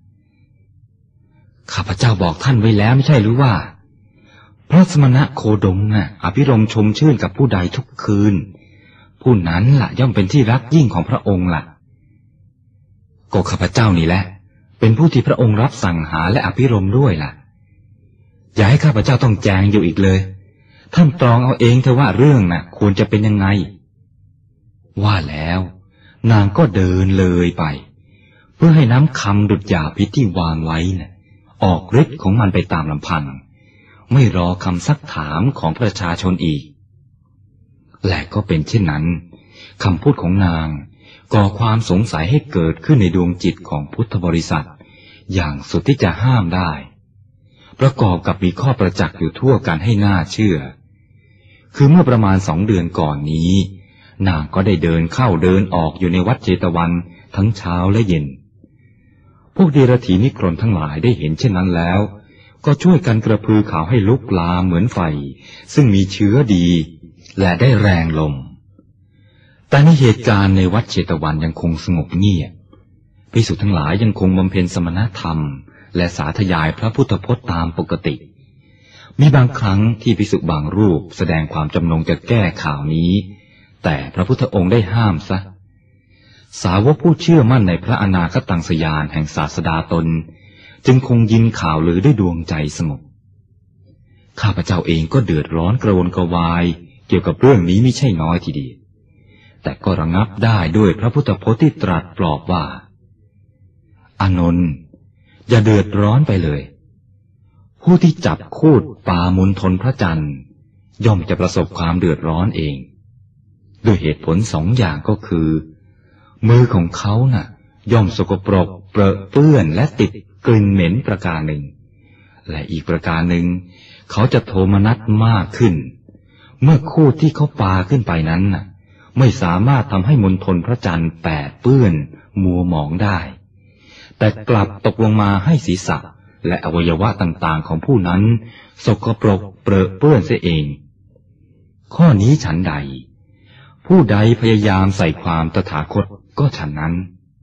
ข้าพเจ้าบอกท่านไว้แล้วไม่ใช่หรือว่าพระสมณโคดมอภิรมย์ชมชื่นกับผู้ใดทุกคืนผู้นั้นล่ะย่อมเป็นที่รักยิ่งของพระองค์ล่ะก็ข้าพเจ้านี่แหละเป็นผู้ที่พระองค์รับสั่งหาและอภิรมย์ด้วยล่ะอย่าให้ข้าพเจ้าต้องแจงอยู่อีกเลยท่านตรองเอาเองเถอะว่าเรื่องควรจะเป็นยังไงว่าแล้วนางก็เดินเลยไปเพื่อให้น้ำคำดุจยาพิษที่วางไว้ออกฤทธิ์ของมันไปตามลำพังไม่รอคำซักถามของประชาชนอีกและก็เป็นเช่นนั้นคำพูดของนางก่อความสงสัยให้เกิดขึ้นในดวงจิตของพุทธบริษัทอย่างสุดที่จะห้ามได้ประกอบกับมีข้อประจักษ์อยู่ทั่วกันให้น่าเชื่อคือเมื่อประมาณ2 เดือนก่อนนี้นางก็ได้เดินเข้าเดินออกอยู่ในวัดเจตวันทั้งเช้าและเย็นพวกเดรัจฉีนิครนทั้งหลายได้เห็นเช่นนั้นแล้วก็ช่วยกันกระพือข่าวให้ลุกลามเหมือนไฟซึ่งมีเชื้อดีและได้แรงลมแต่ในเหตุการณ์ในวัดเจตวันยังคงสงบเงียบภิกษุทั้งหลายยังคงบำเพ็ญสมณธรรมและสาธยายพระพุทธพจน์ตามปกติมีบางครั้งที่ภิกษุบางรูปแสดงความจำนงจะแก้ข่าวนี้แต่พระพุทธองค์ได้ห้ามซะสาวกผู้เชื่อมั่นในพระอนาคตังสยานแห่งศาสดาตนจึงคงยินข่าวลือด้วยดวงใจสงบข้าพเจ้าเองก็เดือดร้อนกระวนกระวายเกี่ยวกับเรื่องนี้ไม่ใช่น้อยทีเดียวแต่ก็ระงับได้ด้วยพระพุทธพจน์ที่ตรัสปลอบว่าอานนท์อย่าเดือดร้อนไปเลยผู้ที่จับคูดปามณฑลพระจันทร์ย่อมจะประสบความเดือดร้อนเองด้วยเหตุผล2 อย่างก็คือมือของเขาย่อมสกปรกเปรอะเปื้อนและติดกลิ่นเหม็นประการหนึ่งและอีกประการหนึ่งเขาจะโทมนัสมากขึ้นเมื่อคูดที่เขาปาขึ้นไปนั้นไม่สามารถทำให้มณฑลพระจันทร์แปดเปื้อนมัวหมองได้แต่กลับตกลงมาให้ศีรษะและอวัยวะต่างๆของผู้นั้นสกปรกเปรอะเปื้อนเสียเองข้อนี้ฉันใดผู้ใดพยายามใส่ความตถาคตก็ฉันนั้น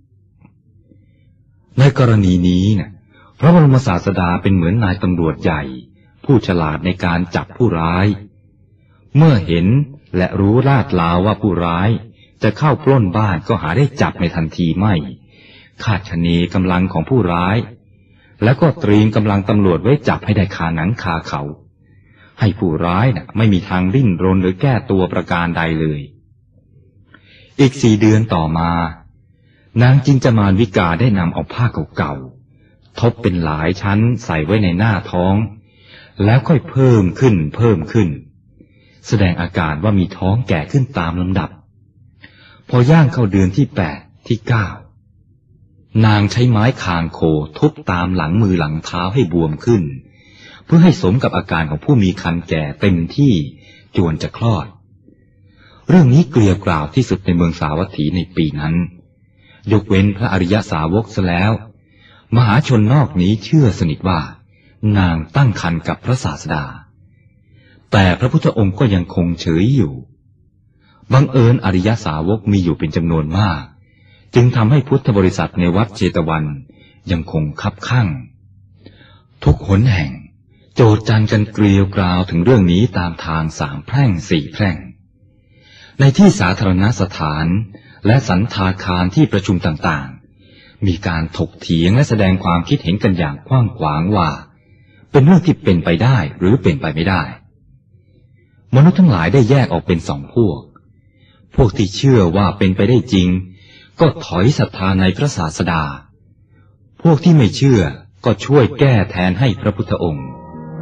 ในกรณีนี้พระบรมศาสดาเป็นเหมือนนายตำรวจใหญ่ผู้ฉลาดในการจับผู้ร้ายเมื่อเห็นและรู้ลาดลาวว่าผู้ร้ายจะเข้าปล้นบ้านก็หาได้จับในทันทีไม่คาดคะเนกำลังของผู้ร้ายแล้วก็เตรียมกำลังตำรวจไว้จับให้ได้คาหนังคาเขาให้ผู้ร้ายไม่มีทางดิ้นรนหรือแก้ตัวประการใดเลยอีก4 เดือนต่อมานางจินจามานวิกาได้นำเอาผ้าเก่าๆทบเป็นหลายชั้นใส่ไว้ในหน้าท้องแล้วค่อยเพิ่มขึ้นแสดงอาการว่ามีท้องแก่ขึ้นตามลำดับพอย่างเข้าเดือนที่8 ที่ 9นางใช้ไม้คางโคทุบตามหลังมือหลังเท้าให้บวมขึ้นเพื่อให้สมกับอาการของผู้มีครรภ์แก่เต็มที่จวนจะคลอดเรื่องนี้เกลียวกล่าวที่สุดในเมืองสาวัตถีในปีนั้นยกเว้นพระอริยสาวกซะแล้วมหาชนนอกนี้เชื่อสนิทว่านางตั้งครรภ์กับพระศาสดาแต่พระพุทธองค์ก็ยังคงเฉยอยู่บังเอิญอริยสาวกมีอยู่เป็นจำนวนมากจึงทำให้พุทธบริษัทในวัดเชตวันยังคงคับคั่งทุกหนแห่งโจษจันกันเกลียวกราวถึงเรื่องนี้ตามทาง3 แพร่ง 4 แพร่งในที่สาธารณสถานและสันทาคารที่ประชุมต่างๆมีการถกเถียงและแสดงความคิดเห็นกันอย่างกว้างขวางว่าเป็นเรื่องที่เป็นไปได้หรือเป็นไปไม่ได้มนุษย์ทั้งหลายได้แยกออกเป็น2 พวกที่เชื่อว่าเป็นไปได้จริงก็ถอยศรัทธาในพระศาสดาพวกที่ไม่เชื่อก็ช่วยแก้แทนให้พระพุทธองค์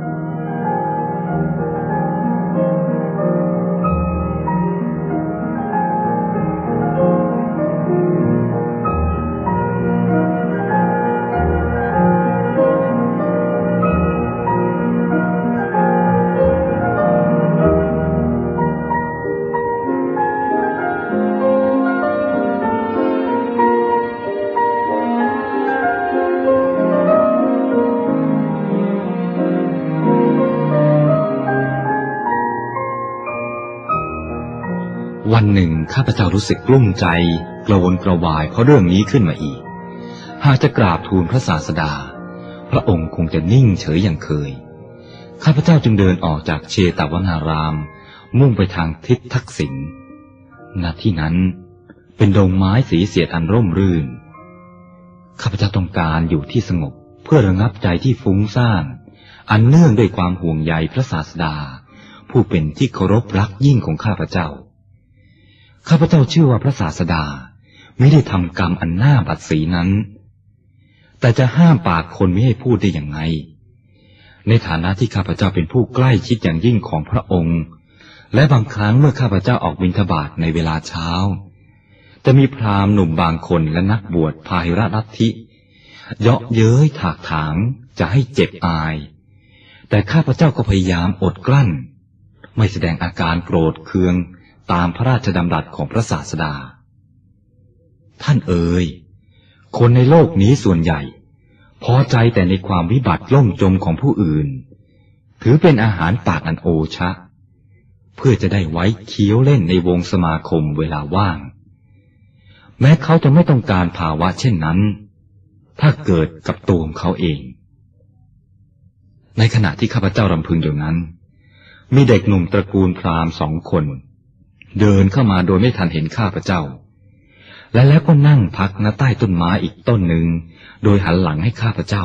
วันหนึ่งข้าพเจ้ารู้สึกกลุ้มใจกระวนกระวายเพราะเรื่องนี้ขึ้นมาอีกหากจะกราบทูลพระศาสดาพระองค์คงจะนิ่งเฉยอย่างเคยข้าพเจ้าจึงเดินออกจากเชตวนารามมุ่งไปทางทิศทักษิณณที่นั้นเป็นดงไม้สีเสียดอันร่มรื่นข้าพเจ้าต้องการอยู่ที่สงบเพื่อระงับใจที่ฟุ้งซ่านอันเนื่องด้วยความห่วงใยพระศาสดาผู้เป็นที่เคารพรักยิ่งของข้าพเจ้าข้าพเจ้าเชื่อว่าพระศาสดาไม่ได้ทำกรรมอันน่าบัดสีนั้นแต่จะห้ามปากคนไม่ให้พูดได้อย่างไรในฐานะที่ข้าพเจ้าเป็นผู้ใกล้ชิดอย่างยิ่งของพระองค์และบางครั้งเมื่อข้าพเจ้าออกบิณฑบาตในเวลาเช้าจะมีพราหมณ์หนุ่มบางคนและนักบวชพาหิระลัทธิเยาะเย้ยถากถางจะให้เจ็บอายแต่ข้าพเจ้าก็พยายามอดกลั้นไม่แสดงอาการโกรธเคืองตามพระราชดำรัสของพระศาสดาท่านเอ๋ยคนในโลกนี้ส่วนใหญ่พอใจแต่ในความวิบัติล่มจมของผู้อื่นถือเป็นอาหารปากอันโอชะเพื่อจะได้ไว้เคี้ยวเล่นในวงสมาคมเวลาว่างแม้เขาจะไม่ต้องการภาวะเช่นนั้นถ้าเกิดกับตัวของเขาเองในขณะที่ข้าพเจ้ารำพึงอยู่นั้นมีเด็กหนุ่มตระกูลพราหมณ์2 คนเดินเข้ามาโดยไม่ทันเห็นข้าพเจ้าและแล้วก็นั่งพักณใต้ต้นไม้อีกต้นหนึ่งโดยหันหลังให้ข้าพเจ้า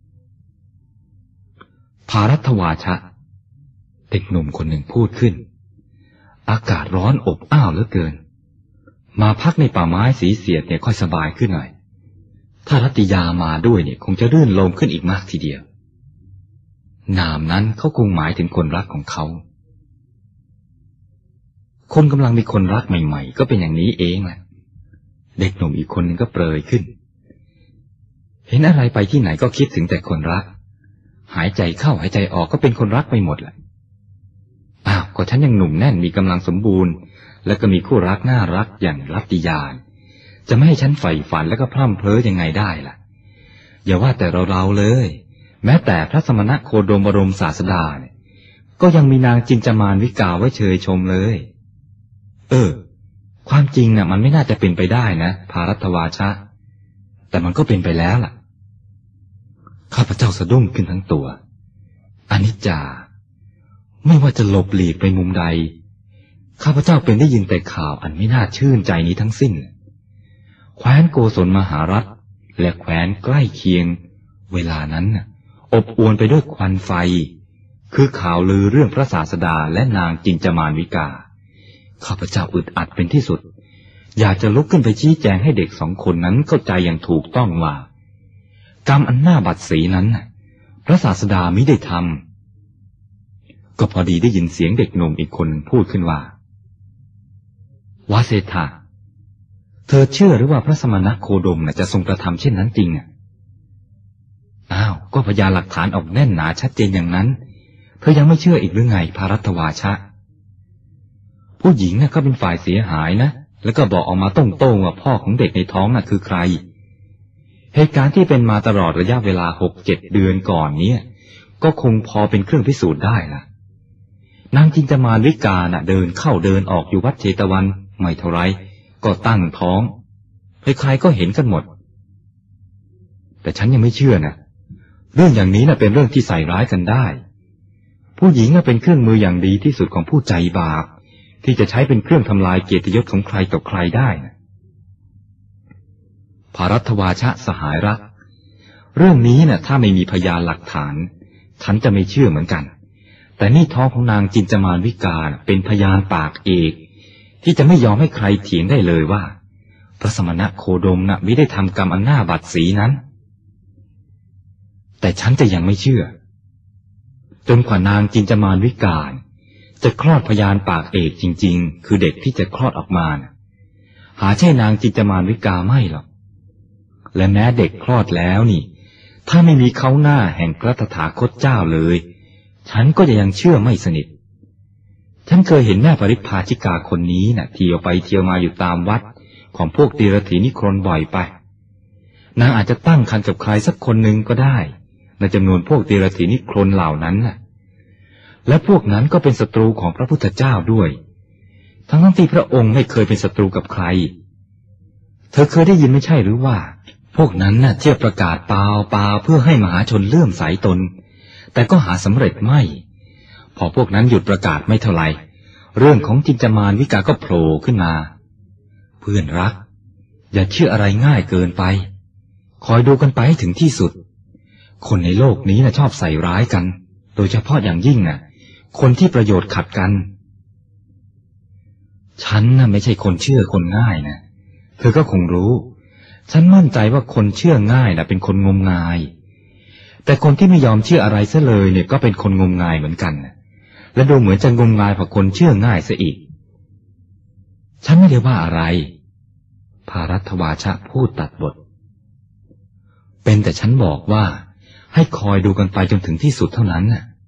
ภารัตวาชะเด็กหนุ่มคนหนึ่งพูดขึ้นอากาศร้อนอบอ้าวเหลือเกินมาพักในป่าไม้สีเสียดเนี่ยค่อยสบายขึ้นหน่อยถ้ารัตติยามาด้วยเนี่ยคงจะรื่นรมขึ้นอีกมากทีเดียวนามนั้นเขาคงหมายถึงคนรักของเขาคนกำลังมีคนรักใหม่ๆก็เป็นอย่างนี้เองแหละเด็กหนุ่มอีกคนนึงก็เปรยขึ้นเห็นอะไรไปที่ไหนก็คิดถึงแต่คนรักหายใจเข้าหายใจออกก็เป็นคนรักไปหมดแหละอ้าวก็ฉันยังหนุ่มแน่นมีกำลังสมบูรณ์แล้วก็มีคู่รักน่ารักอย่างรัตติยาจะไม่ให้ฉันใฝ่ฝันแล้วก็พร่ำเพ้อยังไงได้ล่ะอย่าว่าแต่เราเลยแม้แต่พระสมณะโคดมบรมศาสดาเนี่ยก็ยังมีนางจินจามานวิกาไว้เชยชมเลยความจริงน่ะมันไม่น่าจะเป็นไปได้นะภารัตวาชะแต่มันก็เป็นไปแล้วล่ะข้าพเจ้าสะดุ้งขึ้นทั้งตัวอนิจจาไม่ว่าจะหลบหลีกไปมุมใดข้าพเจ้าเป็นได้ยินแต่ข่าวอันไม่น่าชื่นใจนี้ทั้งสิ้นแคว้นโกศลมหารัฐและแคว้นใกล้เคียงเวลานั้นอบอวลไปด้วยควันไฟคือข่าวลือเรื่องพระศาสดาและนางจินจามานวิกาข้าพเจ้าอึดอัดเป็นที่สุดอยากจะลุกขึ้นไปชี้แจงให้เด็กสองคนนั้นเข้าใจอย่างถูกต้องว่ากรรมอันน่าบัดสีนั้นพระศาสดามิได้ทำก็พอดีได้ยินเสียงเด็กหนุ่มอีกคนพูดขึ้นว่าวาเสธาเธอเชื่อหรือว่าพระสมณโคดมจะทรงกระทำเช่นนั้นจริงอ้าวก็พยานหลักฐานออกแน่นหนาชัดเจนอย่างนั้นเธอยังไม่เชื่ออีกหรือไงภรัตวาชะผู้หญิงก็เป็นฝ่ายเสียหายนะแล้วก็บอกออกมาตรงๆว่าพ่อของเด็กในท้องคือใครเหตุการณ์ที่เป็นมาตลอดระยะเวลา 6-7 เดือนก่อนนี้ก็คงพอเป็นเครื่องพิสูจน์ได้ล่ะนางจินจามานวิกาเดินเข้าเดินออกอยู่วัดเชตวันไม่เท่าไรก็ตั้งท้องใครๆก็เห็นกันหมดแต่ฉันยังไม่เชื่อนะเรื่องอย่างนี้เป็นเรื่องที่ใส่ร้ายกันได้ผู้หญิงเป็นเครื่องมืออย่างดีที่สุดของผู้ใจบาปที่จะใช้เป็นเครื่องทำลายเกียรติยศของใครต่อใครได้นะภรัตวาชะสหายรักเรื่องนี้ถ้าไม่มีพยานหลักฐานฉันจะไม่เชื่อเหมือนกันแต่นี่ท้องของนางจินจามานวิกาเป็นพยานปากเอกที่จะไม่ยอมให้ใครเถียงได้เลยว่าพระสมณโคดมมิได้ทำกรรมอันน่าบัดสีนั้นแต่ฉันจะยังไม่เชื่อจนกว่านางจินจามานวิกาจะคลอดพยานปากเอกจริงๆคือเด็กที่จะคลอดออกมาหาใช่นางจินจามานวิกาไม่หรอกและแม้เด็กคลอดแล้วนี่ถ้าไม่มีเขาหน้าแห่งพระตถาคตเจ้าเลยฉันก็จะยังเชื่อไม่สนิทฉันเคยเห็นแม่ปริพาชิกาคนนี้เที่ยวไปเที่ยวมาอยู่ตามวัดของพวกตีรถีนิครนบ่อยไปนางอาจจะตั้งครรภ์กับใครสักคนหนึ่งก็ได้ในจำนวนพวกตีรถีนิครนเหล่านั้นและพวกนั้นก็เป็นศัตรูของพระพุทธเจ้าด้วยทั้งที่พระองค์ไม่เคยเป็นศัตรูกับใครเธอเคยได้ยินไม่ใช่หรือว่าพวกนั้นเที่ยวประกาศเปล่าเพื่อให้มหาชนเลื่อมใสตนแต่ก็หาสำเร็จไม่พอพวกนั้นหยุดประกาศไม่เท่าไหร่เรื่องของจินจามานวิกาก็โผล่ขึ้นมาเพื่อนรักอย่าเชื่ออะไรง่ายเกินไปคอยดูกันไปให้ถึงที่สุดคนในโลกนี้ชอบใส่ร้ายกันโดยเฉพาะอย่างยิ่งคนที่ประโยชน์ขัดกันฉันไม่ใช่คนเชื่อคนง่ายนะเธอก็คงรู้ฉันมั่นใจว่าคนเชื่อง่ายเป็นคนงมงายแต่คนที่ไม่ยอมเชื่ออะไรซะเลยก็เป็นคนงมงายเหมือนกันและดูเหมือนจะงมงายกว่าคนเชื่อง่ายซะอีกฉันไม่ได้ว่าอะไรภรัตวาชะพูดตัดบทเป็นแต่ฉันบอกว่าให้คอยดูกันไปจนถึงที่สุดเท่านั้น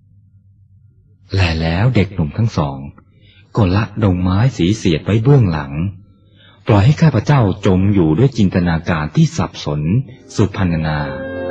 แล้วเด็กหนุ่มทั้งสองก็ละดงไม้สีเสียดไว้เบื้องหลังปล่อยให้ข้าพเจ้าจมอยู่ด้วยจินตนาการที่สับสนสุดพรรณนา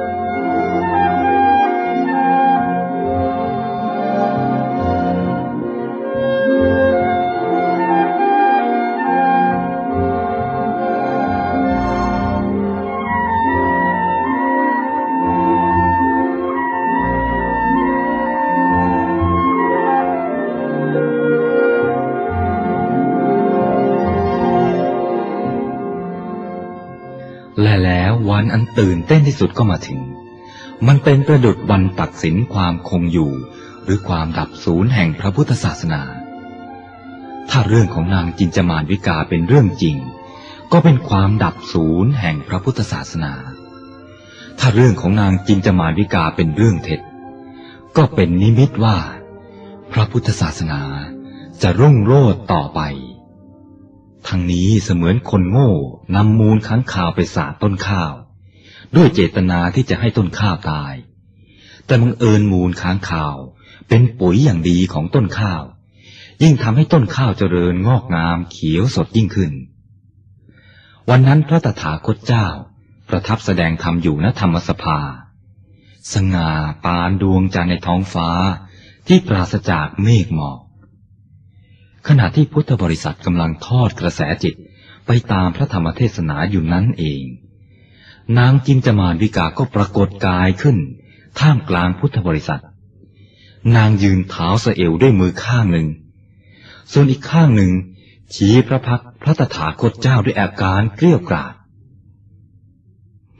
และแล้ววันอันตื่นเต้นที่สุดก็มาถึงมันเป็นประดุจวันตัดสินความคงอยู่หรือความดับสูญแห่งพระพุทธศาสนาถ้าเรื่องของนางจินจามานวิกาเป็นเรื่องจริงก็เป็นความดับสูญแห่งพระพุทธศาสนาถ้าเรื่องของนางจินจามานวิกาเป็นเรื่องเท็จก็เป็นนิมิตว่าพระพุทธศาสนาจะรุ่งโรจน์ต่อไปทั้งนี้เสมือนคนโง่นำมูลค้างคาวไปสาดต้นข้าวด้วยเจตนาที่จะให้ต้นข้าวตายแต่บังเอิญมูลค้างคาวเป็นปุ๋ยอย่างดีของต้นข้าวยิ่งทำให้ต้นข้าวเจริญงอกงามเขียวสดยิ่งขึ้นวันนั้นพระตถาคตเจ้าประทับแสดงธรรมอยู่ณธรรมสภาสง่าปานดวงจันทร์ในท้องฟ้าที่ปราศจากเมฆหมอกขณะที่พุทธบริษัทกำลังทอดกระแสจิตไปตามพระธรรมเทศนาอยู่นั้นเองนางจินจามานวิกาก็ปรากฏกายขึ้นท่ามกลางพุทธบริษัทนางยืนเท้าสะเอวด้วยมือข้างหนึ่งส่วนอีกข้างหนึ่งชี้พระพักตร์พระตถาคตเจ้าด้วยอาการเกรี้ยวกราด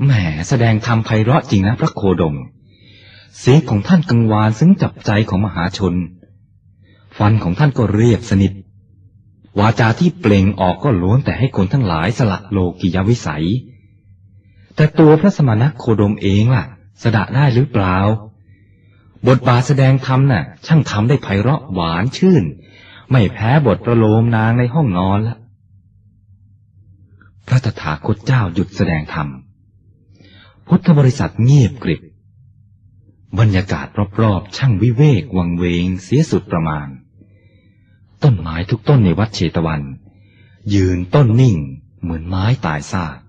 แหมแสดงธรรมไพเราะจริงนะพระโคดมเสียงของท่านกังวานซึ้งจับใจของมหาชนฟันของท่านก็เรียบสนิทวาจาที่เปล่งออกก็ล้วนแต่ให้คนทั้งหลายสละโลกิยวิสัยแต่ตัวพระสมณโคดมเองล่ะสดะได้หรือเปล่าบทบาทแสดงธรรมน่ะช่างทำได้ไพเราะหวานชื่นไม่แพ้บทประโลมนางในห้องนอนละพระตถาคตเจ้าหยุดแสดงธรรมพุทธบริษัทเงียบกริบบรรยากาศรอบๆช่างวิเวกวังเวงเสียสุดประมาณต้นไม้ทุกต้นในวัดเชตวันยืนต้นนิ่งเหมือนไม้ตายซาก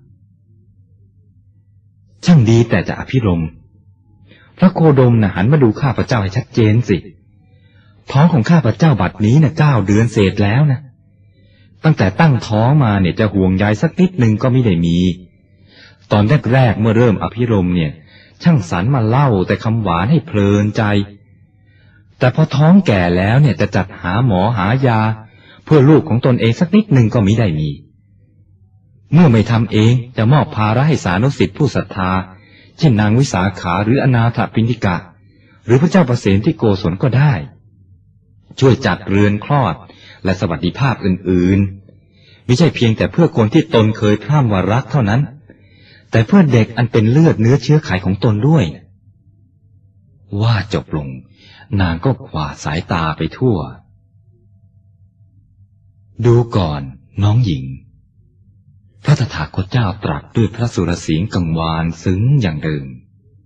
ช่างดีแต่จะอภิรมย์พระโคดมหันมาดูข้าพเจ้าให้ชัดเจนสิท้องของข้าพเจ้าบัดนี้9 เดือนเศษแล้วนะตั้งแต่ตั้งท้องมาจะห่วงใยสักนิดหนึ่งก็ไม่ได้มีตอนแรกๆเมื่อเริ่มอภิรมย์ช่างสรรมาเล่าแต่คำหวานให้เพลินใจแต่พอท้องแก่แล้วจะจัดหาหมอหายาเพื่อลูกของตนเองสักนิดหนึ่งก็มิได้มีเมื่อไม่ทำเองจะมอบภาระให้สานุสิทธิผู้ศรัทธาเช่นนางวิสาขาหรืออนาถปิณฑิกะหรือพระเจ้าประเสนที่โกศลก็ได้ช่วยจัดเรือนคลอดและสวัสดิภาพอื่นๆไม่ใช่เพียงแต่เพื่อคนที่ตนเคยพร่ำว่ารักเท่านั้นแต่เพื่อเด็กอันเป็นเลือดเนื้อเชื้อไขของตนด้วยว่าจบลงนางก็ขวาดสายตาไปทั่วดูก่อนน้องหญิงพระตถาคตเจ้าตรัสด้วยพระสุรเสียงกังวานซึ้งอย่างเดิม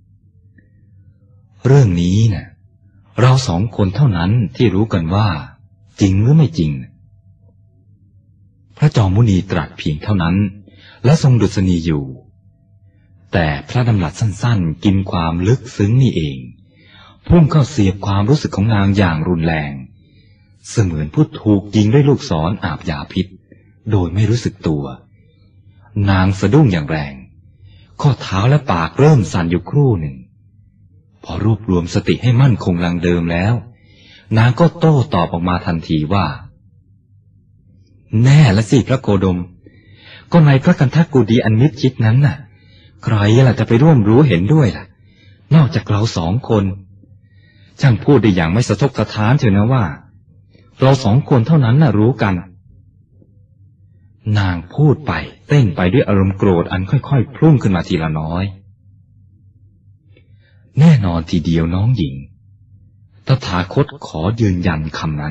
เรื่องนี้เรา2 คนเท่านั้นที่รู้กันว่าจริงหรือไม่จริงพระจอมมุนีตรัสเพียงเท่านั้นและทรงดุษณีอยู่แต่พระดำรัสสั้นๆกินความลึกซึ้งนี่เองพุ่งเข้าเสียบความรู้สึกของนางอย่างรุนแรงเสมือนผู้ถูกยิงด้วยลูกศรอาบยาพิษโดยไม่รู้สึกตัวนางสะดุ้งอย่างแรงข้อเท้าและปากเริ่มสั่นอยู่ครู่หนึ่งพอรวบรวมสติให้มั่นคงดังเดิมแล้วนางก็โต้ตอบออกมาทันทีว่าแน่ละสิพระโคดมก็ในพระกันทกุฎีอันมิดชิดนั้นใครล่ะจะไปร่วมรู้เห็นด้วยล่ะนอกจากเรา2 คนช่างพูดได้อย่างไม่สะทกสะท้านเถอะนะว่าเรา2 คนเท่านั้นรู้กันนางพูดไปเต้นไปด้วยอารมณ์โกรธอันค่อยๆพุ่งขึ้นมาทีละน้อยแน่นอนทีเดียวน้องหญิงตถาคตขอยืนยันคำนั้น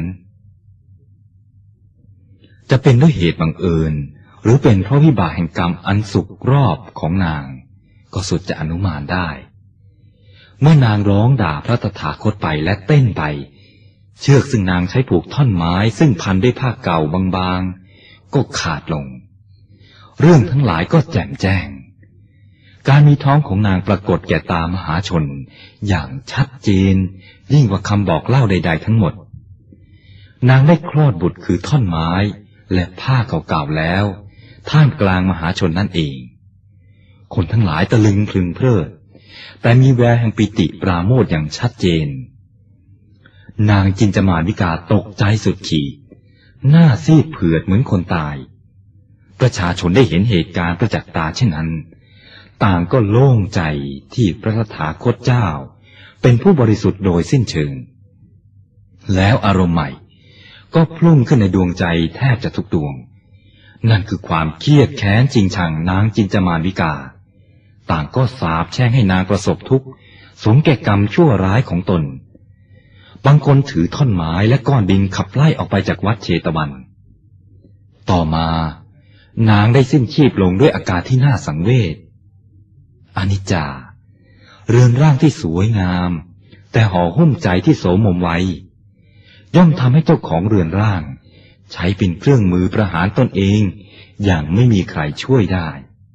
จะเป็นด้วยเหตุบังเอิญหรือเป็นเพราะวิบากแห่งกรรมอันสุกรอบของนางก็สุดจะอนุมานได้เมื่อนางร้องด่าพระตถาคตไปและเต้นไปเชือกซึ่งนางใช้ผูกท่อนไม้ซึ่งพันด้วยผ้าเก่าบางๆก็ขาดลงเรื่องทั้งหลายก็แจ่มแจ้งการมีท้องของนางปรากฏแก่ตามหาชนอย่างชัดเจนยิ่งกว่าคำบอกเล่าใดๆทั้งหมดนางได้คลอดบุตรคือท่อนไม้และผ้าเก่าๆแล้วท่ามกลางมหาชนนั่นเองคนทั้งหลายตะลึงพลึงเพลิดแต่มีแววแห่งปิติปราโมทย์อย่างชัดเจนนางจินจมานวิกาตกใจสุดขีดหน้าซีดเผือดเหมือนคนตายประชาชนได้เห็นเหตุการณ์ประจักษ์ตาเช่นนั้นต่างก็โล่งใจที่พระตถาคตเจ้าเป็นผู้บริสุทธิ์โดยสิ้นเชิงแล้วอารมณ์ใหม่ก็พุ่งขึ้นในดวงใจแทบจะทุกดวงนั่นคือความเครียดแค้นจริงชังนางจินจมานวิกาต่างก็สาปแช่งให้นางประสบทุกข์สมแก่กรรมชั่วร้ายของตนบางคนถือท่อนไม้และก้อนดินขับไล่ออกไปจากวัดเชตวันต่อมานางได้สิ้นชีพลงด้วยอาการที่น่าสังเวชอนิจจาเรือนร่างที่สวยงามแต่ห่อหุ้มใจที่โสมมไว้ย่อมทำให้เจ้าของเรือนร่างใช้เป็นเครื่องมือประหารตนเองอย่างไม่มีใครช่วยได้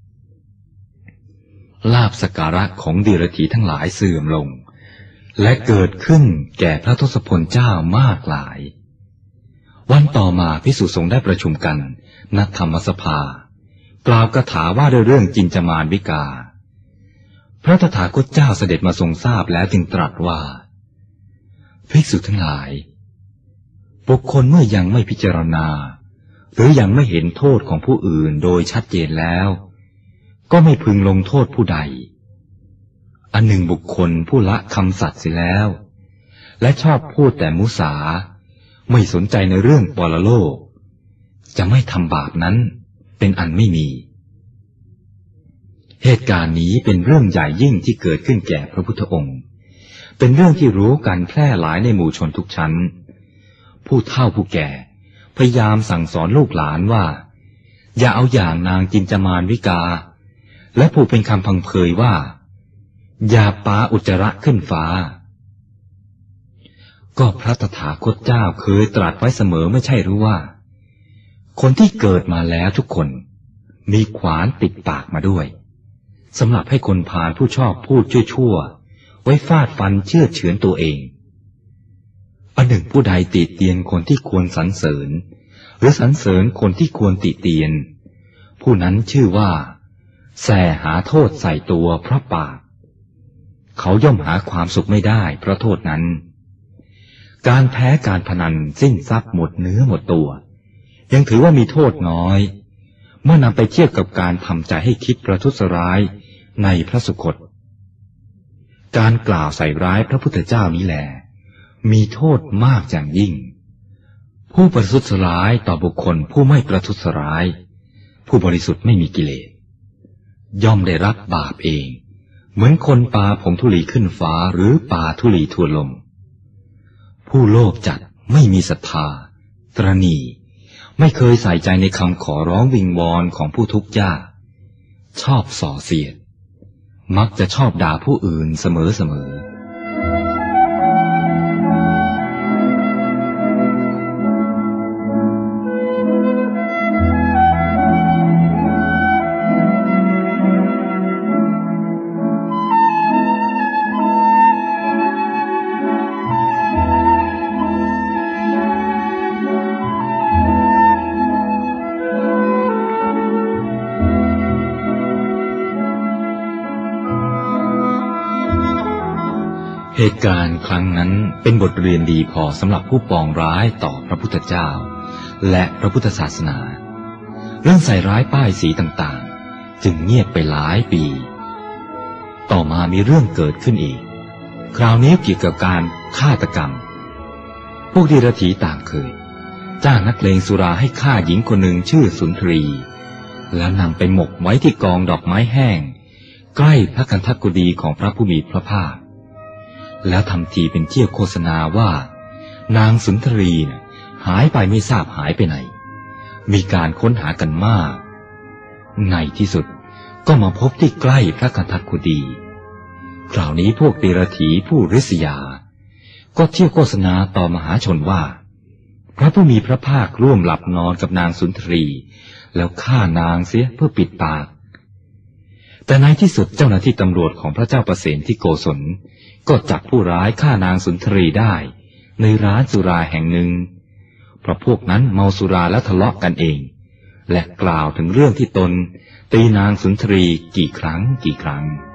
ลาภสักการะของเดรัจฉีทั้งหลายเสื่อมลงและเกิดขึ้นแก่พระทศพลเจ้ามากหลายวันต่อมาภิกษุสงฆ์ได้ประชุมกันณธรรมสภากล่าวคาถาว่าด้วยเรื่องจินจมานวิกาพระตถาคตเจ้าเสด็จมาทรงทราบแล้วจึงตรัสว่าภิกษุทั้งหลายบุคคลเมื่อยังไม่พิจารณาหรือยังไม่เห็นโทษของผู้อื่นโดยชัดเจนแล้วก็ไม่พึงลงโทษผู้ใดอันหนึ่งบุคคลผู้ละคำสัตย์เสียแล้วและชอบพูดแต่มุสาไม่สนใจในเรื่องปรโลกจะไม่ทำบาปนั้นเป็นอันไม่มีเหตุการณ์นี้เป็นเรื่องใหญ่ยิ่งที่เกิดขึ้นแก่พระพุทธองค์เป็นเรื่องที่รู้กันแพร่หลายในหมู่ชนทุกชั้นผู้เฒ่าผู้แก่พยายามสั่งสอนลูกหลานว่าอย่าเอาอย่างนางจินจามานวิกาและผู้เป็นคำพังเพยว่าอย่าปาอุจจาระขึ้นฟ้าก็พระตถาคตเจ้าเคยตรัสไว้เสมอไม่ใช่หรือว่าคนที่เกิดมาแล้วทุกคนมีขวานติดปากมาด้วยสำหรับให้คนพาลผู้ชอบพูดชั่วๆไว้ฟาดฟันเชื่อเฉือนตัวเองอันหนึ่งผู้ใดติเตียนคนที่ควรสรรเสริญหรือสรรเสริญคนที่ควรติเตียนผู้นั้นชื่อว่าแส่หาโทษใส่ตัวเพราะปากเขาย่อมหาความสุขไม่ได้เพราะโทษนั้นการแพ้การพนันสิ้นทรัพย์หมดเนื้อหมดตัวยังถือว่ามีโทษน้อยเมื่อนำไปเทียบกับการทำใจให้คิดประทุษร้ายในพระสุคตการกล่าวใส่ร้ายพระพุทธเจ้านี้แหละมีโทษมากอย่างยิ่งผู้ประทุษร้ายต่อบุคคลผู้ไม่ประทุษร้ายผู้บริสุทธิ์ไม่มีกิเลสย่อมได้รับบาปเองเหมือนคนปาผงธุลีขึ้นฟ้าหรือปาธุลีทวนลมผู้โลภจัดไม่มีศรัทธาตระหนี่ไม่เคยใส่ใจในคำขอร้องวิงวอนของผู้ทุกข์ยากชอบส่อเสียดมักจะชอบด่าผู้อื่นเสมอเหตุการณ์ครั้งนั้นเป็นบทเรียนดีพอสำหรับผู้ปองร้ายต่อพระพุทธเจ้าและพระพุทธศาสนาเรื่องใส่ร้ายป้ายสีต่างๆจึงเงียบไปหลายปีต่อมามีเรื่องเกิดขึ้นอีกคราวนี้เกี่ยวกับการฆาตกรรมพวกเดรัจฉีต่างเคยจ้างนักเลงสุราให้ฆ่าหญิงคนหนึ่งชื่อสุนทรีแล้วนำไปหมกไว้ที่กองดอกไม้แห้งใกล้พระคันธกุฎีของพระผู้มีพระภาคแล้วทำทีเป็นเที่ยวโฆษณาว่านางสุนทรีหายไปไม่ทราบหายไปไหนมีการค้นหากันมากในที่สุดก็มาพบที่ใกล้พระคันธกุฎีคราวนี้พวกเดรัจฉีผู้ริษยาก็เที่ยวโฆษณาต่อมหาชนว่าพระผู้มีพระภาคร่วมหลับนอนกับนางสุนทรีแล้วฆ่านางเสียเพื่อปิดปากแต่ในที่สุดเจ้าหน้าที่ตำรวจของพระเจ้าประเสนที่โกศลก็จับผู้ร้ายฆ่านางสุนทรีได้ในร้านสุราแห่งหนึ่งเพราะพวกนั้นเมาสุราและทะเลาะกันเองและกล่าวถึงเรื่องที่ตนตีนางสุนทรีกี่ครั้ง